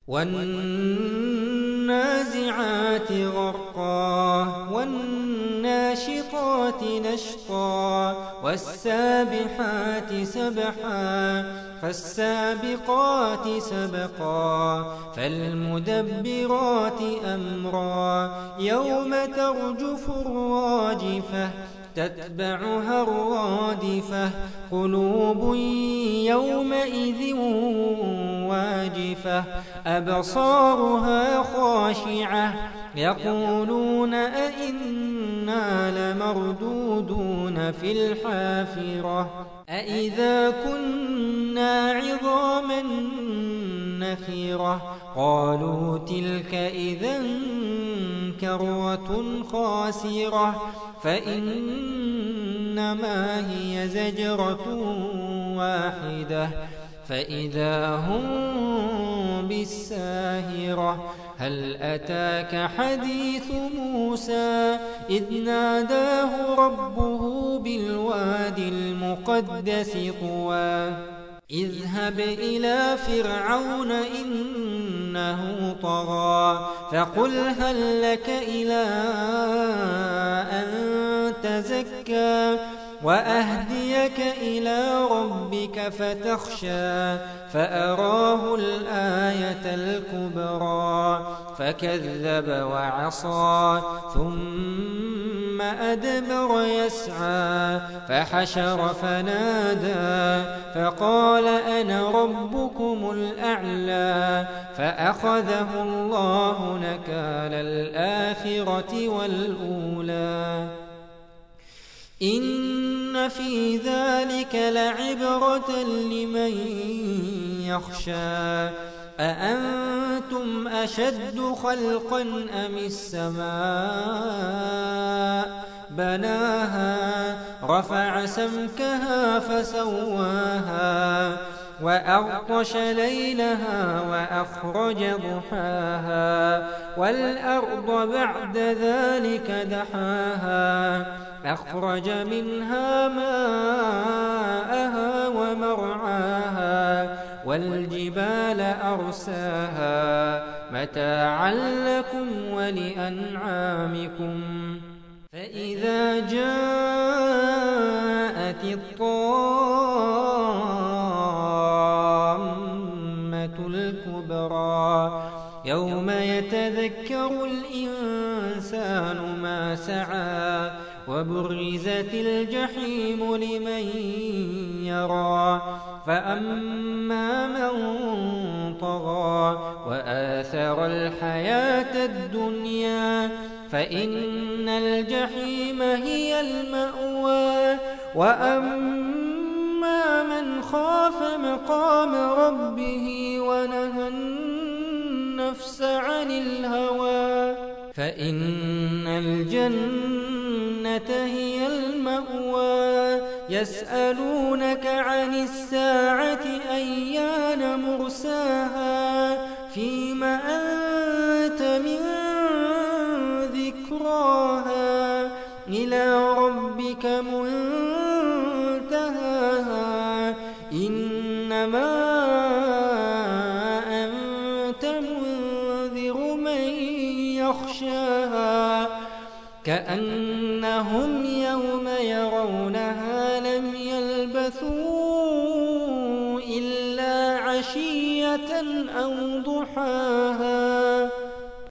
والنازعات غرقا والناشطات نشطا والسابحات سبحا فالسابقات سبقا فالمدبرات أمرا يوم ترجف الراجفة تتبعها الرادفة قلوب يومئذ واجفة أبصارها خاشعة يقولون أئنا لمردودون في الحافرة أئذا كنا عظاما نخرة قالوا تلك إذا كرة خاسرة فإنما هي زجرة واحدة فإذا هم بالساهرة هل أتاك حديث موسى إذ ناداه ربه بالوادي المقدس طوى اذهب إلى فرعون إنه طغى فقل هل لك إلى أن تزكى وأهديك إلى ربك فتخشى فأراه الآية الكبرى فكذب وعصى ثم أدبر يسعى فحشر فنادى فقال أنا ربكم الأعلى فأخذه الله نكال الآخرة والأولى إن في ذلك لعبرة لمن يخشى أأنتم أشد خلقا أم السماء بناها رفع سمكها فسواها وأغطش ليلها وأخرج ضحاها والأرض بعد ذلك دحاها أخرج منها ماءها ومرعاها والجبال أرساها متاعا لكم ولأنعامكم فإذا جاءت الطامة الكبرى يوم يتذكر الإنسان ما سعى وبرزت الجحيم لمن يرى فأما من طغى وآثر الحياة الدنيا فإن الجحيم هي المأوى وأما من خاف مقام ربه ونهى النفس عن الهوى فإن الجنة هي المأوى يسألونك عن الساعة أيان مرساها فيم أنت من ذكراها إلى ربك منتهاها إنما أنت منذر من يخشاها كأنهم يوم يرونها لم يلبثوا إلا عشية أو ضحاها